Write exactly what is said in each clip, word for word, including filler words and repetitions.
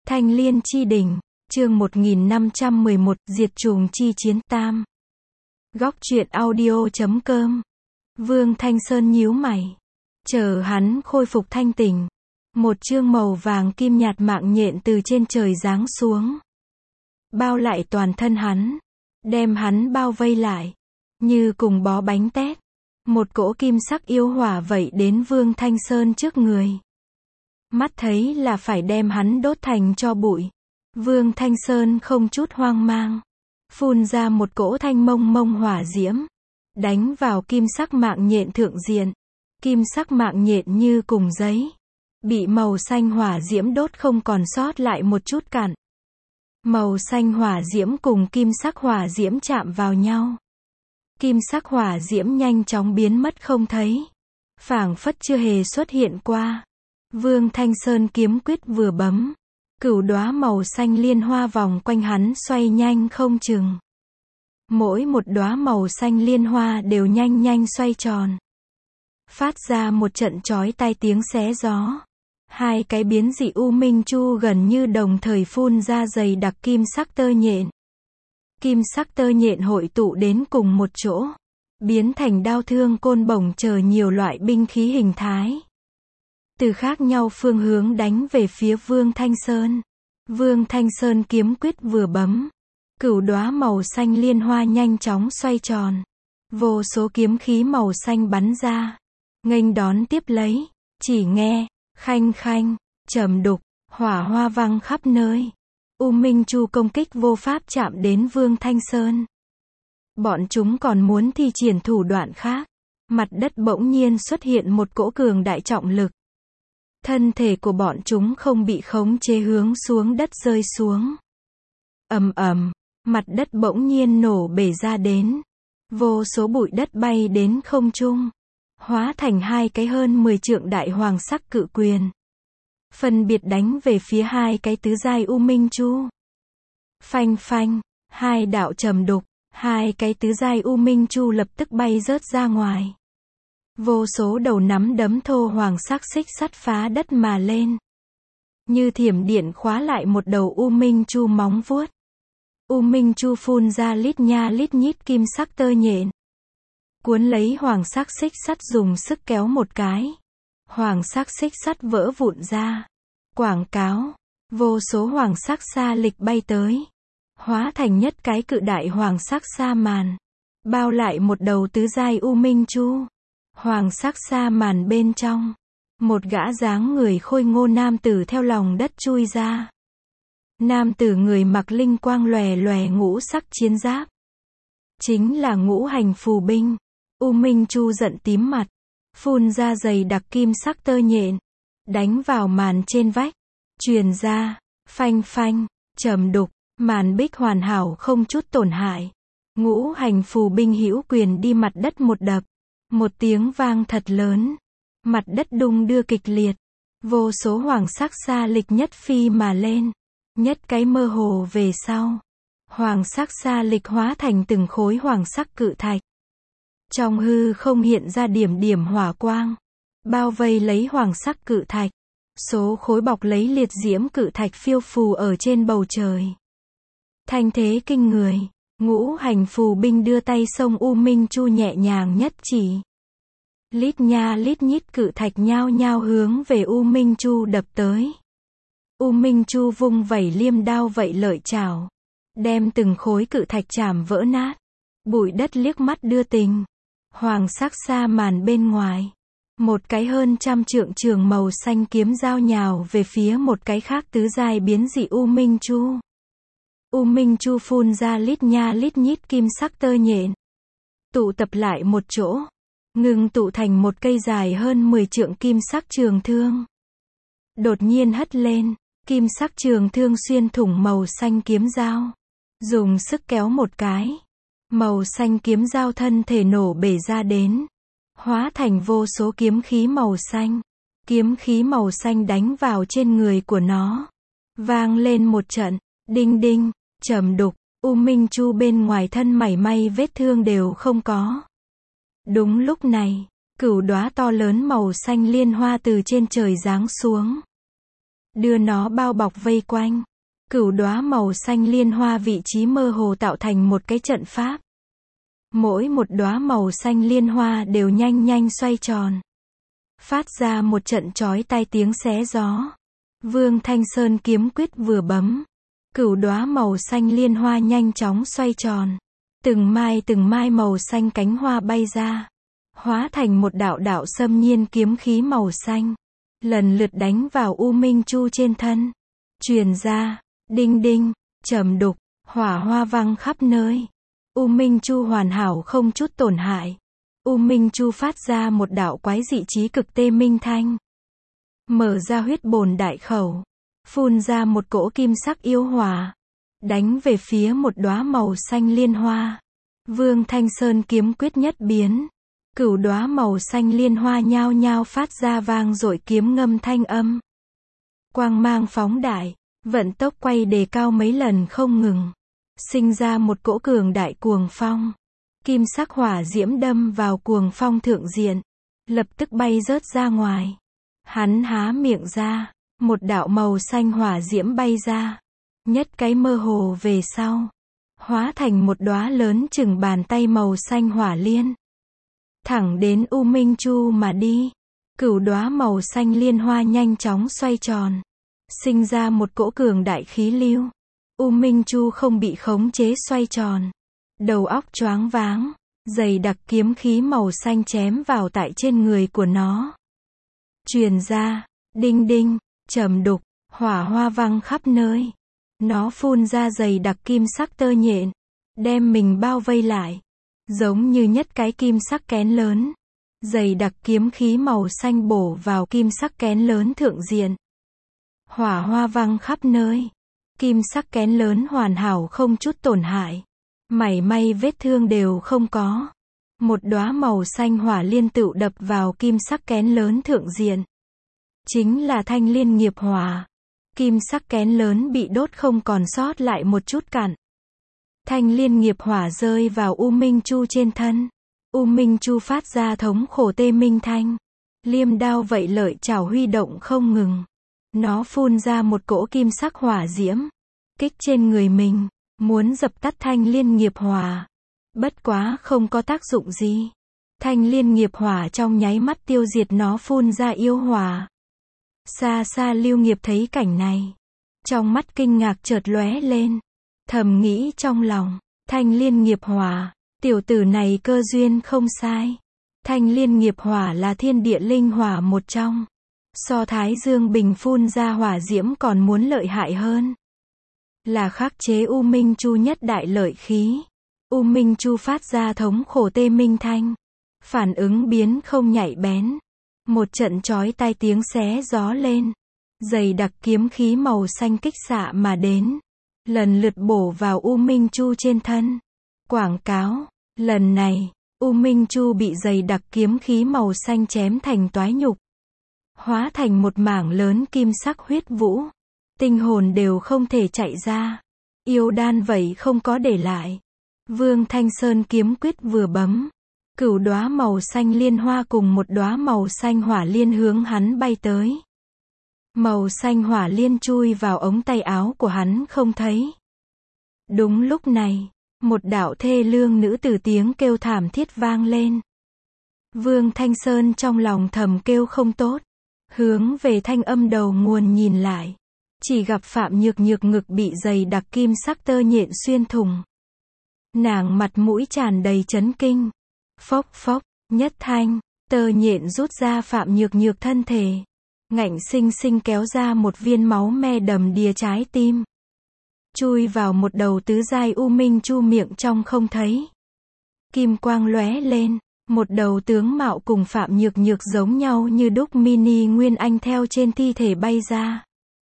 Thanh Liên chi đỉnh, chương một nghìn năm trăm mười một, diệt trùng chi chiến tam. Góc truyện audio chấm com. Vương Thanh Sơn nhíu mày. Chờ hắn khôi phục thanh tỉnh. Một chương màu vàng kim nhạt mạng nhện từ trên trời giáng xuống. Bao lại toàn thân hắn. Đem hắn bao vây lại. Như cùng bó bánh tét. Một cỗ kim sắc yêu hỏa vẩy đến Vương Thanh Sơn trước người. Mắt thấy là phải đem hắn đốt thành tro bụi. Vương Thanh Sơn không chút hoang mang. Phun ra một cỗ thanh mông mông hỏa diễm. Đánh vào kim sắc mạng nhện thượng diện. Kim sắc mạng nhện như cùng giấy. Bị màu xanh hỏa diễm đốt không còn sót lại một chút cặn. Màu xanh hỏa diễm cùng kim sắc hỏa diễm chạm vào nhau. Kim sắc hỏa diễm nhanh chóng biến mất không thấy. Phảng phất chưa hề xuất hiện qua. Vương Thanh Sơn kiếm quyết vừa bấm. Cửu đóa màu xanh liên hoa vòng quanh hắn xoay nhanh không chừng. Mỗi một đóa màu xanh liên hoa đều nhanh nhanh xoay tròn. Phát ra một trận chói tai tiếng xé gió. Hai cái biến dị U Minh Chu gần như đồng thời phun ra dày đặc kim sắc tơ nhện. Kim sắc tơ nhện hội tụ đến cùng một chỗ. Biến thành đao thương côn bổng chờ nhiều loại binh khí hình thái. Từ khác nhau phương hướng đánh về phía Vương Thanh Sơn. Vương Thanh Sơn kiếm quyết vừa bấm. Cửu đóa màu xanh liên hoa nhanh chóng xoay tròn. Vô số kiếm khí màu xanh bắn ra. Nghênh đón tiếp lấy. Chỉ nghe, khanh khanh, trầm đục, hỏa hoa văng khắp nơi. U Minh Chu công kích vô pháp chạm đến Vương Thanh Sơn. Bọn chúng còn muốn thi triển thủ đoạn khác. Mặt đất bỗng nhiên xuất hiện một cỗ cường đại trọng lực. Thân thể của bọn chúng không bị khống chế hướng xuống đất rơi xuống. Ầm ầm, mặt đất bỗng nhiên nổ bể ra đến. Vô số bụi đất bay đến không trung. Hóa thành hai cái hơn mười trượng đại hoàng sắc cự quyền. Phân biệt đánh về phía hai cái tứ giai U Minh Chu. Phanh phanh, hai đạo trầm đục, hai cái tứ giai U Minh Chu lập tức bay rớt ra ngoài. Vô số đầu nắm đấm thô hoàng sắc xích sắt phá đất mà lên. Như thiểm điện khóa lại một đầu U Minh Chu móng vuốt. U Minh Chu phun ra lít nha lít nhít kim sắc tơ nhện. Cuốn lấy hoàng sắc xích sắt dùng sức kéo một cái. Hoàng sắc xích sắt vỡ vụn ra. Quảng cáo. Vô số hoàng sắc sa lịch bay tới. Hóa thành nhất cái cự đại hoàng sắc sa màn. Bao lại một đầu tứ giai U Minh Chu. Hoàng sắc sa màn bên trong. Một gã dáng người khôi ngô nam tử theo lòng đất chui ra. Nam tử người mặc linh quang lòe lòe ngũ sắc chiến giáp. Chính là Ngũ Hành Phù Binh. U Minh Chu giận tím mặt. Phun ra dày đặc kim sắc tơ nhện. Đánh vào màn trên vách. Truyền ra. Phanh phanh. Trầm đục. Màn bích hoàn hảo không chút tổn hại. Ngũ Hành Phù Binh hữu quyền đi mặt đất một đập. Một tiếng vang thật lớn. Mặt đất đung đưa kịch liệt. Vô số hoàng sắc sa lịch nhất phi mà lên. Nhất cái mơ hồ về sau. Hoàng sắc sa lịch hóa thành từng khối hoàng sắc cự thạch. Trong hư không hiện ra điểm điểm hỏa quang. Bao vây lấy hoàng sắc cự thạch. Số khối bọc lấy liệt diễm cự thạch phiêu phù ở trên bầu trời. Thanh thế kinh người. Ngũ Hành Phù Binh đưa tay xông U Minh Chu nhẹ nhàng nhất chỉ. Lít nha lít nhít cự thạch nhao nhao hướng về U Minh Chu đập tới. U Minh Chu vung vẩy liêm đao vậy lợi chảo. Đem từng khối cự thạch chảm vỡ nát. Bụi đất liếc mắt đưa tình. Hoàng sắc sa màn bên ngoài. Một cái hơn trăm trượng trường màu xanh kiếm dao nhào về phía một cái khác tứ giai biến dị U Minh Chu. U Minh Chu phun ra lít nha lít nhít kim sắc tơ nhện. Tụ tập lại một chỗ. Ngừng tụ thành một cây dài hơn mười trượng kim sắc trường thương. Đột nhiên hất lên. Kim sắc trường thương xuyên thủng màu xanh kiếm dao. Dùng sức kéo một cái. Màu xanh kiếm dao thân thể nổ bể ra đến. Hóa thành vô số kiếm khí màu xanh. Kiếm khí màu xanh đánh vào trên người của nó. Vang lên một trận. Đinh đinh. Trầm đục. U Minh Chu bên ngoài thân mảy may vết thương đều không có. Đúng lúc này. Cửu đóa to lớn màu xanh liên hoa từ trên trời giáng xuống. đưa nó bao bọc vây quanh. Cửu đóa màu xanh liên hoa vị trí mơ hồ tạo thành một cái trận pháp. Mỗi một đóa màu xanh liên hoa đều nhanh nhanh xoay tròn, phát ra một trận chói tai tiếng xé gió. Vương Thanh Sơn kiếm quyết vừa bấm, cửu đóa màu xanh liên hoa nhanh chóng xoay tròn. Từng mai từng mai màu xanh cánh hoa bay ra, hóa thành một đạo đạo xâm nhiên kiếm khí màu xanh, lần lượt đánh vào U Minh Chu trên thân. Truyền ra, đinh đinh, trầm đục, hỏa hoa văng khắp nơi. U Minh Chu hoàn hảo không chút tổn hại. U Minh Chu phát ra một đạo quái dị trí cực tê minh thanh. Mở ra huyết bồn đại khẩu, phun ra một cỗ kim sắc yêu hỏa, đánh về phía một đóa màu xanh liên hoa. Vương Thanh Sơn kiếm quyết nhất biến, cửu đóa màu xanh liên hoa nhao nhao phát ra vang dội kiếm ngâm thanh âm. Quang mang phóng đại, vận tốc quay đề cao mấy lần không ngừng, sinh ra một cỗ cường đại cuồng phong. Kim sắc hỏa diễm đâm vào cuồng phong thượng diện, lập tức bay rớt ra ngoài. Hắn há miệng ra, một đạo màu xanh hỏa diễm bay ra, nhất cái mơ hồ về sau, hóa thành một đóa lớn chừng bàn tay màu xanh hỏa liên, thẳng đến U Minh Chu mà đi. Cửu đóa màu xanh liên hoa nhanh chóng xoay tròn, sinh ra một cỗ cường đại khí lưu. U Minh Chu không bị khống chế xoay tròn, đầu óc choáng váng, dày đặc kiếm khí màu xanh chém vào tại trên người của nó. Truyền ra, đinh đinh, trầm đục, hỏa hoa văng khắp nơi. Nó phun ra dày đặc kim sắc tơ nhện, đem mình bao vây lại, giống như nhất cái kim sắc kén lớn. Dày đặc kiếm khí màu xanh bổ vào kim sắc kén lớn thượng diện. Hỏa hoa văng khắp nơi. Kim sắc kén lớn hoàn hảo không chút tổn hại, mảy may vết thương đều không có. Một đóa màu xanh hỏa liên tựu đập vào kim sắc kén lớn thượng diện. Chính là thanh liên nghiệp hỏa. Kim sắc kén lớn bị đốt không còn sót lại một chút cặn. Thanh liên nghiệp hỏa rơi vào U Minh Chu trên thân. U Minh Chu phát ra thống khổ tê minh thanh. Liêm đao vậy lợi chảo huy động không ngừng. Nó phun ra một cỗ kim sắc hỏa diễm, kích trên người mình, muốn dập tắt thanh liên nghiệp hỏa. Bất quá không có tác dụng gì. Thanh liên nghiệp hỏa trong nháy mắt tiêu diệt nó phun ra yêu hỏa. Xa xa Lưu Nghiệp thấy cảnh này, trong mắt kinh ngạc chợt lóe lên, thầm nghĩ trong lòng, thanh liên nghiệp hỏa, tiểu tử này cơ duyên không sai. Thanh liên nghiệp hỏa là thiên địa linh hỏa một trong, so Thái Dương Bình phun ra hỏa diễm còn muốn lợi hại hơn. Là khắc chế U Minh Chu nhất đại lợi khí. U Minh Chu phát ra thống khổ tê minh thanh, phản ứng biến không nhạy bén. Một trận chói tai tiếng xé gió lên, dày đặc kiếm khí màu xanh kích xạ mà đến, lần lượt bổ vào U Minh Chu trên thân. Quảng cáo, lần này, U Minh Chu bị dày đặc kiếm khí màu xanh chém thành toái nhục, hóa thành một mảng lớn kim sắc huyết vũ, tinh hồn đều không thể chạy ra, yêu đan vậy không có để lại. Vương Thanh Sơn kiếm quyết vừa bấm, cửu đóa màu xanh liên hoa cùng một đóa màu xanh hỏa liên hướng hắn bay tới. Màu xanh hỏa liên chui vào ống tay áo của hắn không thấy. Đúng lúc này, một đạo thê lương nữ tử tiếng kêu thảm thiết vang lên. Vương Thanh Sơn trong lòng thầm kêu không tốt, hướng về thanh âm đầu nguồn nhìn lại, chỉ gặp Phạm Nhược Nhược ngực bị dày đặc kim sắc tơ nhện xuyên thủng. Nàng mặt mũi tràn đầy chấn kinh. Phốc phốc, nhất thanh, tơ nhện rút ra Phạm Nhược Nhược thân thể, ngạnh sinh sinh kéo ra một viên máu me đầm đìa trái tim, chui vào một đầu tứ giai U Minh Chu miệng trong không thấy. Kim quang lóe lên, một đầu tướng mạo cùng Phạm Nhược Nhược giống nhau như đúc mini Nguyên Anh theo trên thi thể bay ra.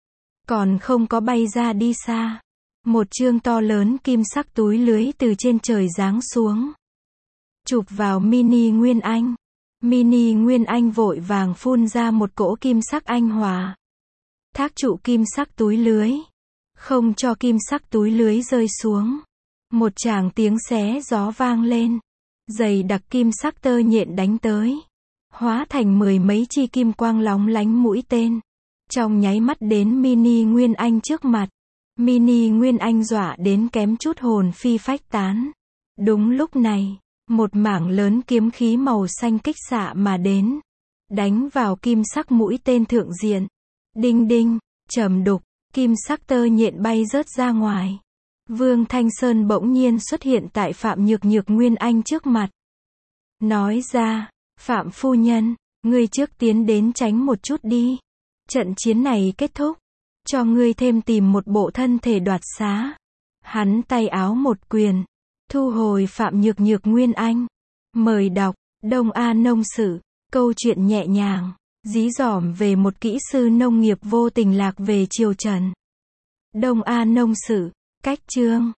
Còn không có bay ra đi xa, một chương to lớn kim sắc túi lưới từ trên trời giáng xuống, chụp vào mini Nguyên Anh. Mini Nguyên Anh vội vàng phun ra một cỗ kim sắc anh hỏa, thác trụ kim sắc túi lưới, không cho kim sắc túi lưới rơi xuống. Một tràng tiếng xé gió vang lên, dày đặc kim sắc tơ nhện đánh tới, hóa thành mười mấy chi kim quang lóng lánh mũi tên, trong nháy mắt đến Mini Nguyên Anh trước mặt. Mini Nguyên Anh dọa đến kém chút hồn phi phách tán. Đúng lúc này, một mảng lớn kiếm khí màu xanh kích xạ mà đến, đánh vào kim sắc mũi tên thượng diện. Đinh đinh, trầm đục, kim sắc tơ nhện bay rớt ra ngoài. Vương Thanh Sơn bỗng nhiên xuất hiện tại Phạm Nhược Nhược Nguyên Anh trước mặt. Nói ra, Phạm phu nhân, ngươi trước tiến đến tránh một chút đi. Trận chiến này kết thúc, cho ngươi thêm tìm một bộ thân thể đoạt xá. Hắn tay áo một quyền, thu hồi Phạm Nhược Nhược Nguyên Anh. Mời đọc, Đông A Nông Sự, câu chuyện nhẹ nhàng, dí dỏm về một kỹ sư nông nghiệp vô tình lạc về triều Trần. Đông A Nông Sự, cách chương.